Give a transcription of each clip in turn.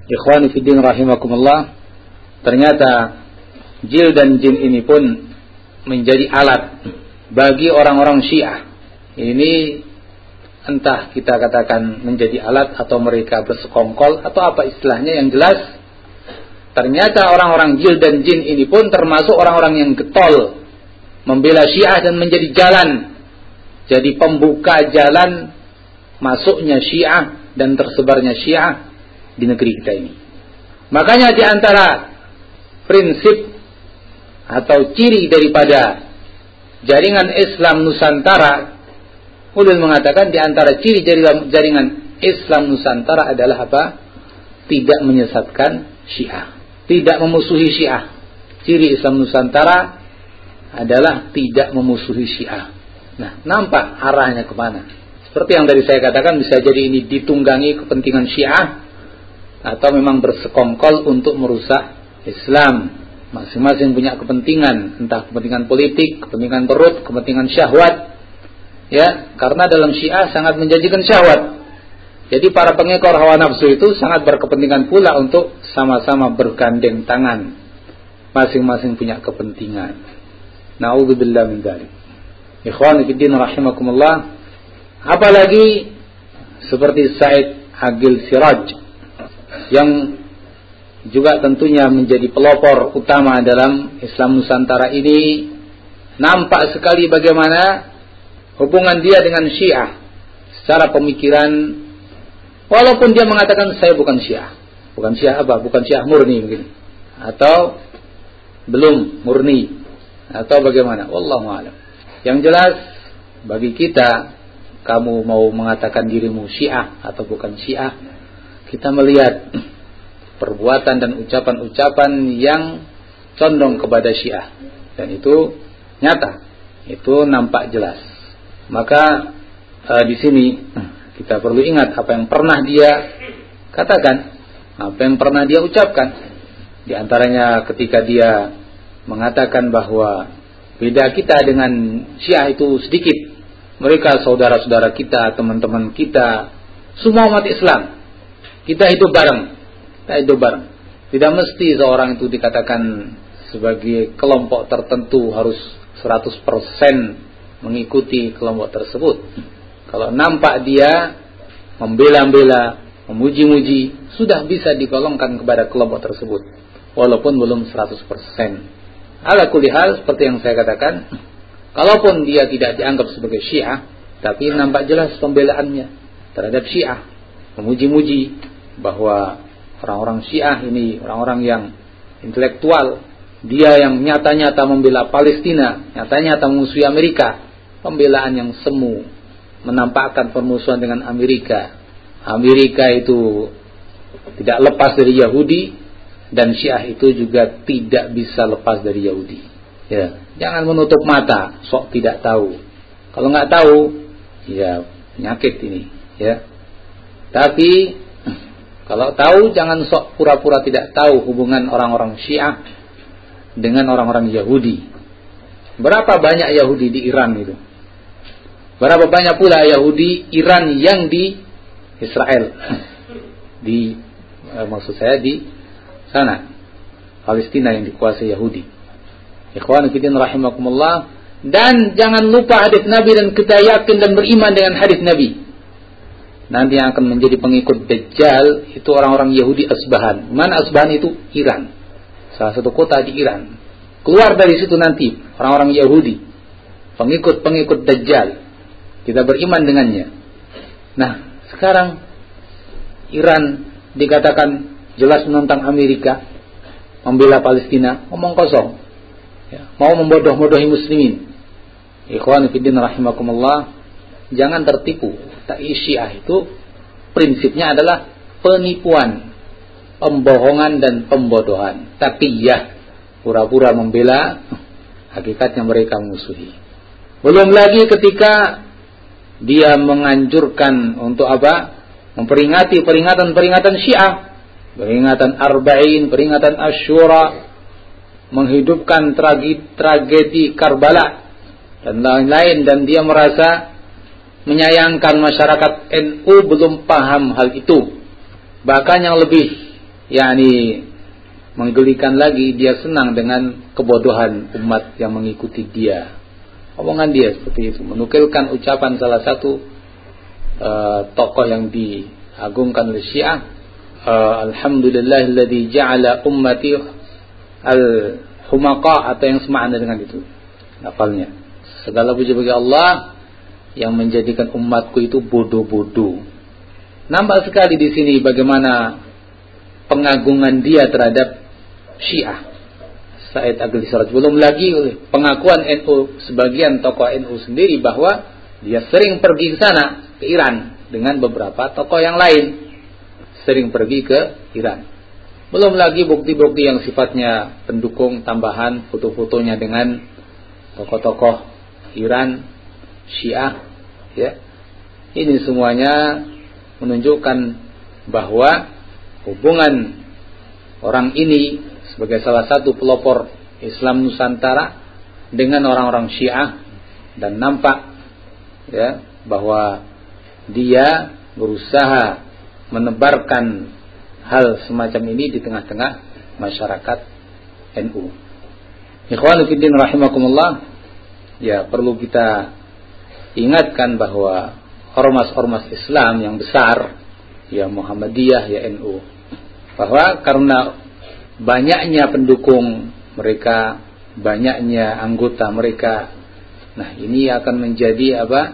Ikhwani fiddin rahimakumullah, ternyata jil dan jin ini pun menjadi alat bagi orang-orang Syiah. Ini entah kita katakan menjadi alat atau mereka bersekongkol atau apa istilahnya, yang jelas ternyata orang-orang jil dan jin ini pun termasuk orang-orang yang getol membela Syiah dan menjadi jalan, jadi pembuka jalan masuknya Syiah dan tersebarnya Syiah di negeri kita ini. Makanya di antara prinsip atau ciri daripada jaringan Islam Nusantara, ulun mengatakan di antara ciri jaringan Islam Nusantara adalah apa? Tidak menyesatkan Syiah, tidak memusuhi Syiah. Ciri Islam Nusantara adalah tidak memusuhi Syiah. Nah, nampak arahnya kemana? Seperti yang tadi saya katakan, bisa jadi ini ditunggangi kepentingan Syiah atau memang bersekongkol untuk merusak Islam. Masing-masing punya kepentingan, entah kepentingan politik, kepentingan perut, kepentingan syahwat. Ya, karena dalam Syiah sangat menjanjikan syahwat. Jadi para pengekor hawa nafsu itu sangat berkepentingan pula untuk sama-sama bergandeng tangan. Masing-masing punya kepentingan. Na'udzubillah min dzalik. Ikhwani fiddin rahimakumullah, apalagi seperti Said Agil Siraj yang juga tentunya menjadi pelopor utama dalam Islam Nusantara ini, nampak sekali bagaimana hubungan dia dengan Syiah secara pemikiran. Walaupun dia mengatakan saya bukan Syiah. Bukan Syiah apa? Bukan Syiah murni mungkin, atau belum murni, atau bagaimana, wallahu a'lam. Yang jelas bagi kita, kamu mau mengatakan dirimu Syiah atau bukan Syiah, kita melihat perbuatan dan ucapan-ucapan yang condong kepada Syiah, dan itu nyata, itu nampak jelas. Maka di sini kita perlu ingat apa yang pernah dia katakan, apa yang pernah dia ucapkan. Di antaranya ketika dia mengatakan bahwa beda kita dengan Syiah itu sedikit. Mereka saudara-saudara kita, teman-teman kita, semua umat Islam. Kita hidup bareng. Kita hidup bareng. Tidak mesti seorang itu dikatakan sebagai kelompok tertentu harus 100% mengikuti kelompok tersebut. Kalau nampak dia membela-bela, memuji-muji, sudah bisa digolongkan kepada kelompok tersebut, walaupun belum 100%. Ala kulli hal, seperti yang saya katakan, kalaupun dia tidak dianggap sebagai Syiah, tapi nampak jelas pembelaannya terhadap Syiah, memuji-muji bahwa orang-orang Syiah ini orang-orang yang intelektual. Dia yang nyata-nyata membela Palestina, nyata-nyata memusuhi Amerika, pembelaan yang semu, menampakkan permusuhan dengan Amerika. Amerika itu tidak lepas dari Yahudi, dan Syiah itu juga tidak bisa lepas dari Yahudi. Ya, jangan menutup mata, sok tidak tahu. Kalau nggak tahu, ya penyakit ini. Ya, tapi kalau tahu, jangan sok pura-pura tidak tahu hubungan orang-orang Syiah dengan orang-orang Yahudi. Berapa banyak Yahudi di Iran itu? Berapa banyak pula Yahudi Iran yang di Israel? Maksud saya di sana, Palestina yang dikuasai Yahudi. Ikhwan fillah rahimakumullah, dan jangan lupa hadis Nabi, dan kita yakin dan beriman dengan hadis Nabi. Nanti yang akan menjadi pengikut Dajjal itu orang-orang Yahudi Asbahan. Mana Asbahan itu? Iran. Salah satu kota di Iran. Keluar dari situ nanti orang-orang Yahudi, pengikut-pengikut Dajjal. Kita beriman dengannya. Nah, sekarang Iran dikatakan jelas menentang Amerika, membela Palestina, ngomong kosong. Ya, mau membodoh-bodohi muslimin. Ikhwan fillah rahimakumullah, jangan tertipu. Syiah itu prinsipnya adalah penipuan, pembohongan dan pembodohan. Taqiyah, pura-pura membela, hakikatnya mereka musuhi. Belum lagi ketika dia menganjurkan untuk apa? Memperingati peringatan Syiah, peringatan Arba'in, peringatan Asyura, menghidupkan tragedi Karbala dan lain-lain, dan dia merasa menyayangkan masyarakat NU belum paham hal itu. Bahkan yang lebih yakni menggelikan lagi, dia senang dengan kebodohan umat yang mengikuti dia. Omongan dia seperti itu, menukilkan ucapan salah satu tokoh yang diagungkan oleh Syiah, alhamdulillahilladzi ja'ala ummati al-humaqa, atau yang semakna dengan itu lafalnya. Segala puji bagi Allah yang menjadikan umatku itu bodoh-bodoh. Nampak sekali di sini bagaimana pengagungan dia terhadap Syiah Said Agil Siraj. Belum lagi pengakuan NU, sebagian tokoh NU sendiri bahwa dia sering pergi ke sana, ke Iran, dengan beberapa tokoh yang lain, sering pergi ke Iran. Belum lagi bukti-bukti yang sifatnya pendukung tambahan, foto-fotonya dengan tokoh-tokoh Iran, Syiah, ya. Ini semuanya menunjukkan bahwa hubungan orang ini sebagai salah satu pelopor Islam Nusantara dengan orang-orang Syiah, dan nampak ya bahwa dia berusaha menebarkan hal semacam ini di tengah-tengah masyarakat NU. Ikhwanu fiddin rahimakumullah, ya perlu kita ingatkan bahwa ormas-ormas Islam yang besar, ya Muhammadiyah, ya NU, bahwa karena banyaknya pendukung mereka, banyaknya anggota mereka, nah ini akan menjadi apa?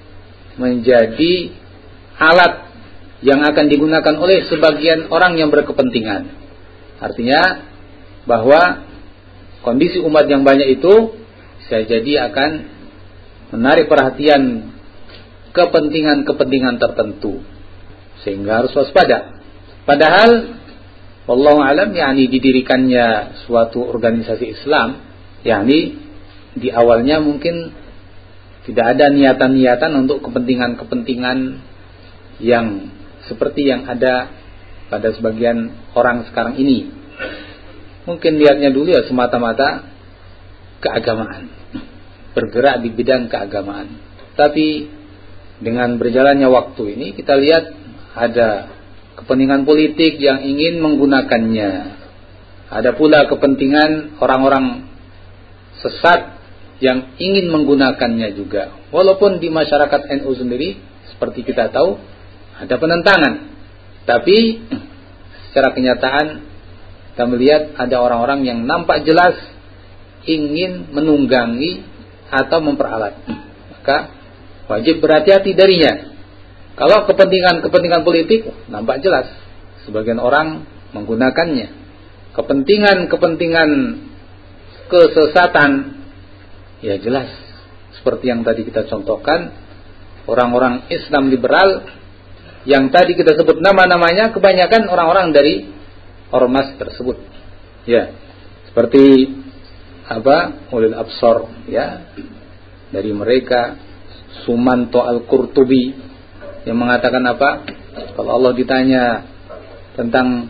Menjadi alat yang akan digunakan oleh sebagian orang yang berkepentingan. Artinya bahwa kondisi umat yang banyak itu bisa jadi akan menarik perhatian kepentingan-kepentingan tertentu, sehingga harus waspada. Padahal wallahu alam, yakni didirikannya suatu organisasi Islam, yakni di awalnya mungkin tidak ada niatan-niatan untuk kepentingan-kepentingan yang seperti yang ada pada sebagian orang sekarang ini. Mungkin niatnya dulu ya semata-mata keagamaan, bergerak di bidang keagamaan. Tapi dengan berjalannya waktu ini kita lihat ada kepentingan politik yang ingin menggunakannya. Ada pula kepentingan orang-orang sesat yang ingin menggunakannya juga. Walaupun di masyarakat NU sendiri seperti kita tahu ada penentangan, tapi secara kenyataan kita melihat ada orang-orang yang nampak jelas ingin menunggangi atau memperalat. Maka wajib berhati-hati darinya. Kalau kepentingan politik nampak jelas sebagian orang menggunakannya. Kepentingan kesesatan ya jelas, seperti yang tadi kita contohkan, orang-orang Islam liberal yang tadi kita sebut nama-namanya, kebanyakan orang-orang dari ormas tersebut. Ya, seperti ulil absar, ya, dari mereka Sumanto Al-Qurtubi yang mengatakan kalau Allah ditanya tentang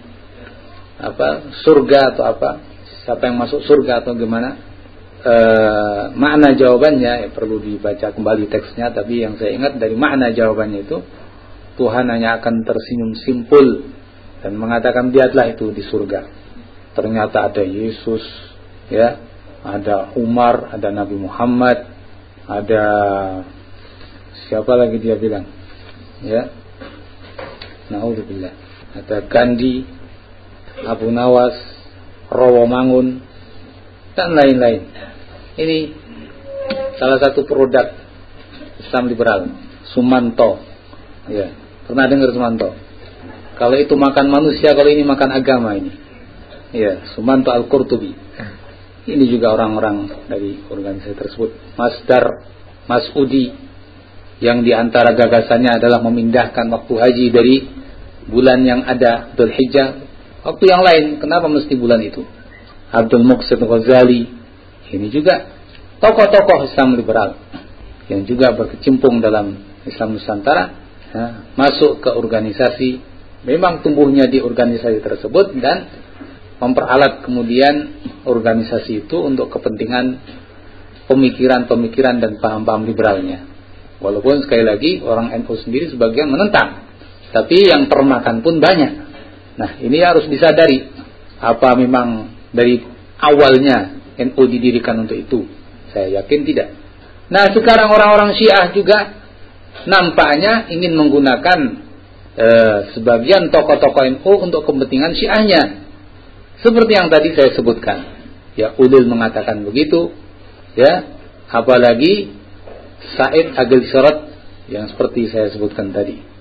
surga atau siapa yang masuk surga atau gimana, makna jawabannya ya perlu dibaca kembali teksnya, tapi yang saya ingat dari makna jawabannya itu, Tuhan hanya akan tersenyum simpul dan mengatakan lihatlah itu di surga. Ternyata ada Yesus, ya, ada Umar, ada Nabi Muhammad, ada siapa lagi dia bilang, ya, naudzubillah, ada Gandhi, Abu Nawas, Rawamangun, dan lain-lain. Ini salah satu produk Islam liberal, Sumanto. Ya, pernah dengar Sumanto? Kalau itu makan manusia, kalau ini makan agama ini. Ya, Sumanto Al-Qurtubi. Ini juga orang-orang dari organisasi tersebut. Mas'udi, yang diantara gagasannya adalah memindahkan waktu haji dari bulan yang ada Dzulhijjah waktu yang lain. Kenapa mesti bulan itu? Abdul Muqsid Ghazali, ini juga tokoh-tokoh Islam liberal yang juga berkecimpung dalam Islam Nusantara, masuk ke organisasi, memang tumbuhnya di organisasi tersebut dan memperalat kemudian organisasi itu untuk kepentingan pemikiran-pemikiran dan paham-paham liberalnya. Walaupun sekali lagi orang NU sendiri sebagian menentang, tapi yang termakan pun banyak. Nah, ini harus disadari. Apa memang dari awalnya NU didirikan untuk itu? Saya yakin tidak. Nah, sekarang orang-orang Syiah juga nampaknya ingin menggunakan sebagian tokoh-tokoh NU untuk kepentingan Syiahnya. Seperti yang tadi saya sebutkan. Ya, Udul mengatakan begitu. Ya, apalagi Said Agil Syarat yang seperti saya sebutkan tadi.